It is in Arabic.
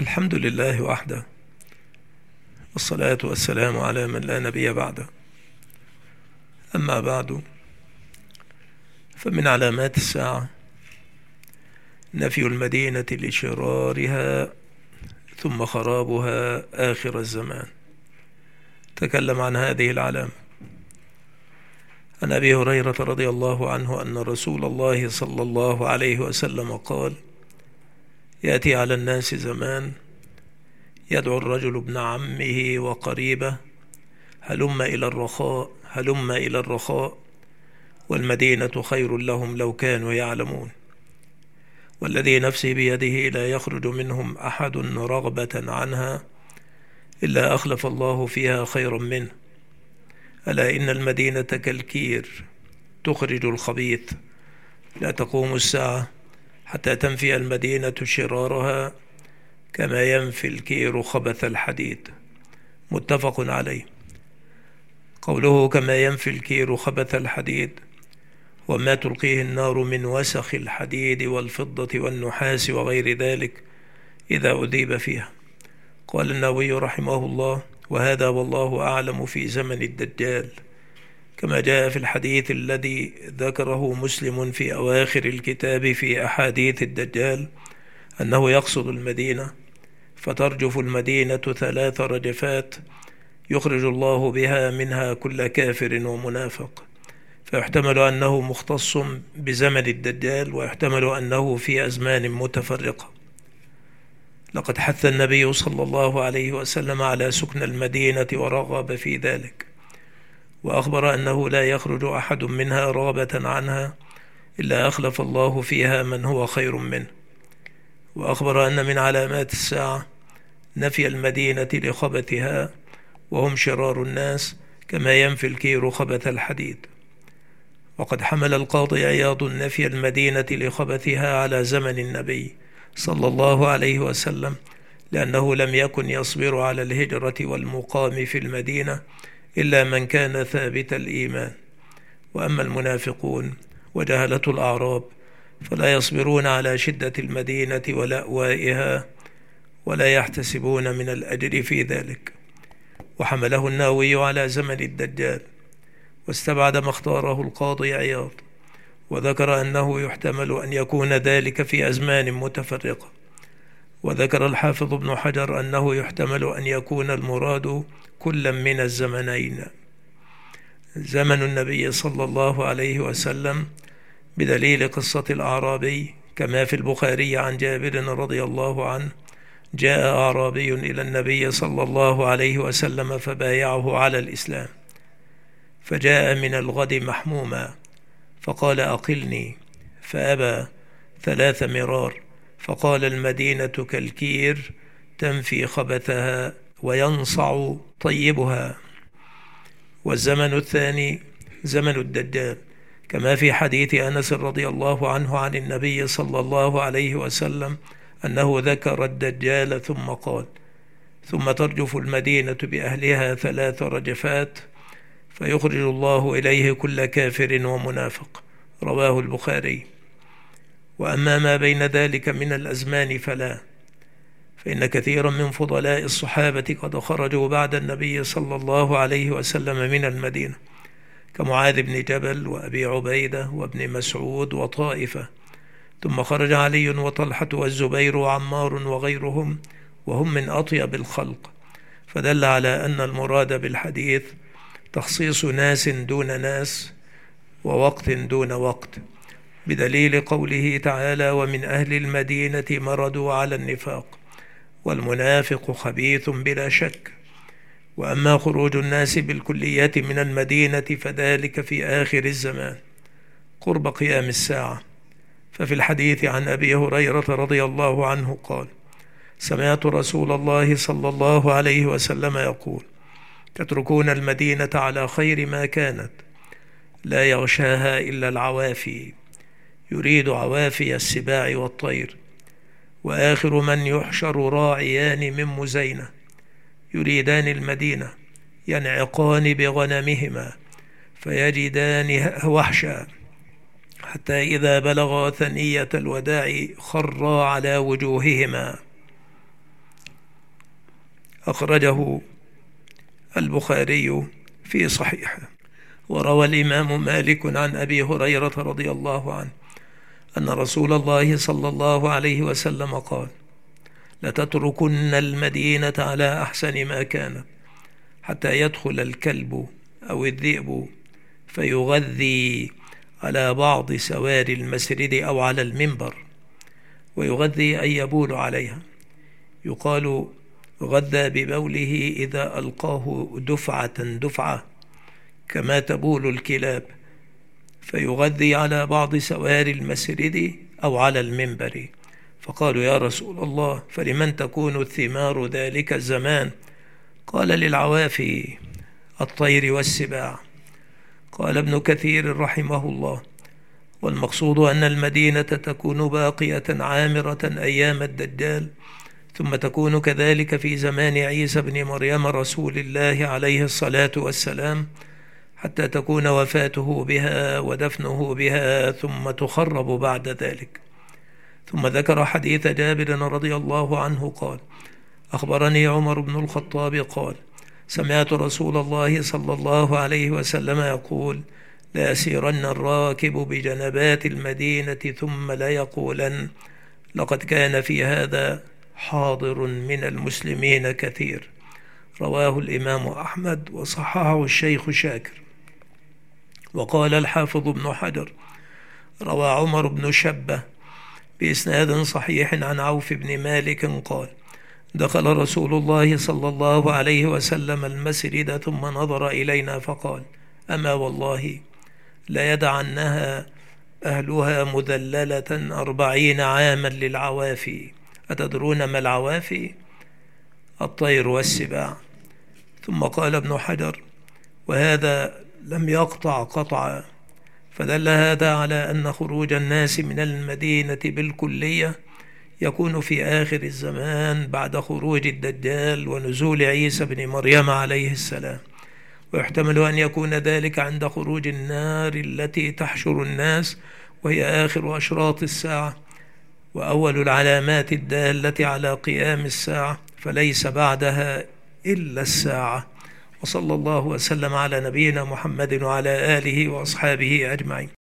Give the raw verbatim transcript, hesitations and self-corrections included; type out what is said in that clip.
الحمد لله وحده، والصلاة والسلام على من لا نبي بعده. أما بعد، فمن علامات الساعة نفي المدينة لشرارها ثم خرابها آخر الزمان. تكلم عن هذه العلامة عن أبي هريرة رضي الله عنه أن رسول الله صلى الله عليه وسلم قال: يأتي على الناس زمان يدعو الرجل ابن عمه وقريبه هلم إلى الرخاء هلم إلى الرخاء والمدينة خير لهم لو كانوا يعلمون، والذي نفسي بيده لا يخرج منهم أحد رغبة عنها إلا أخلف الله فيها خيرا منه. ألا إن المدينة كالكير تخرج الخبيث، لا تقوم الساعة حتى تنفي المدينة شرارها كما ينفي الكير خبث الحديد. متفق عليه. قوله كما ينفي الكير خبث الحديد وما تلقيه النار من وسخ الحديد والفضة والنحاس وغير ذلك إذا أذيب فيها. قال النووي رحمه الله: وهذا والله أعلم في زمن الدجال، كما جاء في الحديث الذي ذكره مسلم في أواخر الكتاب في أحاديث الدجال أنه يقصد المدينة، فترجف المدينة ثلاث رجفات يخرج الله بها منها كل كافر ومنافق، فيحتمل أنه مختص بزمن الدجال، ويحتمل أنه في أزمان متفرقة. لقد حث النبي صلى الله عليه وسلم على سكن المدينة ورغب في ذلك، وأخبر أنه لا يخرج أحد منها رغبة عنها إلا أخلف الله فيها من هو خير منه. وأخبر أن من علامات الساعة نفي المدينة لخبثها وهم شرار الناس كما ينفي الكير خبث الحديد. وقد حمل القاضي عياض نفي المدينة لخبثها على زمن النبي صلى الله عليه وسلم، لأنه لم يكن يصبر على الهجرة والمقام في المدينة إلا من كان ثابت الإيمان. وأما المنافقون وجهلة الأعراب فلا يصبرون على شدة المدينة ولأوائها ولا يحتسبون من الأجر في ذلك. وحمله النووي على زمن الدجال، واستبعد ما اختاره القاضي عياض، وذكر أنه يحتمل أن يكون ذلك في أزمان متفرقة. وذكر الحافظ ابن حجر أنه يحتمل أن يكون المراد كلا من الزمنين، زمن النبي صلى الله عليه وسلم بدليل قصة الأعرابي، كما في البخاري عن جابر رضي الله عنه: جاء أعرابي إلى النبي صلى الله عليه وسلم فبايعه على الإسلام، فجاء من الغد محموما فقال: أقلني، فأبى ثلاث مرار، فقال: المدينة كالكير تنفي خبثها وينصع طيبها. والزمن الثاني زمن الدجال، كما في حديث أنس رضي الله عنه عن النبي صلى الله عليه وسلم أنه ذكر الدجال ثم قال: ثم ترجف المدينة بأهلها ثلاث رجفات فيخرج الله إليه كل كافر ومنافق. رواه البخاري. وأما ما بين ذلك من الأزمان فلا، فإن كثيرا من فضلاء الصحابة قد خرجوا بعد النبي صلى الله عليه وسلم من المدينة، كمعاذ بن جبل وأبي عبيدة وابن مسعود وطائفة، ثم خرج علي وطلحة والزبير وعمار وغيرهم، وهم من أطيب الخلق، فدل على أن المراد بالحديث تخصيص ناس دون ناس ووقت دون وقت، بدليل قوله تعالى: ومن أهل المدينة مردوا على النفاق والمنافق خبيث بلا شك. وأما خروج الناس بالكلية من المدينة فذلك في آخر الزمان قرب قيام الساعة. ففي الحديث عن أبي هريرة رضي الله عنه قال: سمعت رسول الله صلى الله عليه وسلم يقول: تتركون المدينة على خير ما كانت، لا يغشاها إلا العوافي، يريد عوافي السباع والطير، وآخر من يحشر راعيان من مزينة يريدان المدينة ينعقان بغنمهما فيجدانها وحشا، حتى إذا بلغا ثنية الوداع خرا على وجوههما. أخرجه البخاري في صحيحه. وروى الإمام مالك عن أبي هريرة رضي الله عنه أن رسول الله صلى الله عليه وسلم قال: لتتركن المدينة على أحسن ما كانت حتى يدخل الكلب أو الذئب فيغذي على بعض سوار المسجد أو على المنبر، ويغذي أن يبول عليها، يقال غذى ببوله إذا ألقاه دفعة دفعة كما تبول الكلاب، فيغذي على بعض سوار المسجد أو على المنبر. فقالوا: يا رسول الله، فلمن تكون الثمار ذلك الزمان؟ قال: للعوافي، الطير والسباع. قال ابن كثير رحمه الله: والمقصود أن المدينة تكون باقية عامرة أيام الدجال، ثم تكون كذلك في زمان عيسى بن مريم رسول الله عليه الصلاة والسلام، حتى تكون وفاته بها ودفنه بها، ثم تخرب بعد ذلك. ثم ذكر حديث جابر رضي الله عنه قال: أخبرني عمر بن الخطاب قال: سمعت رسول الله صلى الله عليه وسلم يقول: لا يسيرن الراكب بجنبات المدينة ثم لا يقولن لقد كان في هذا حاضر من المسلمين كثير. رواه الإمام أحمد وصححه الشيخ شاكر. وقال الحافظ ابن حجر: روى عمر بن شبة بإسناد صحيح عن عوف بن مالك قال: دخل رسول الله صلى الله عليه وسلم المسجد ثم نظر إلينا فقال: أما والله لا يدعنها أهلها مذللة أربعين عاما للعوافي. أتدرون ما العوافي؟ الطير والسباع. ثم قال ابن حجر: وهذا لم يقطع قطعا، فدل هذا على أن خروج الناس من المدينة بالكلية يكون في آخر الزمان بعد خروج الدجال ونزول عيسى بن مريم عليه السلام، ويحتمل أن يكون ذلك عند خروج النار التي تحشر الناس، وهي آخر أشراط الساعة وأول العلامات الدالة على قيام الساعة، فليس بعدها إلا الساعة. وصلى الله وسلم على نبينا محمد وعلى آله وأصحابه أجمعين.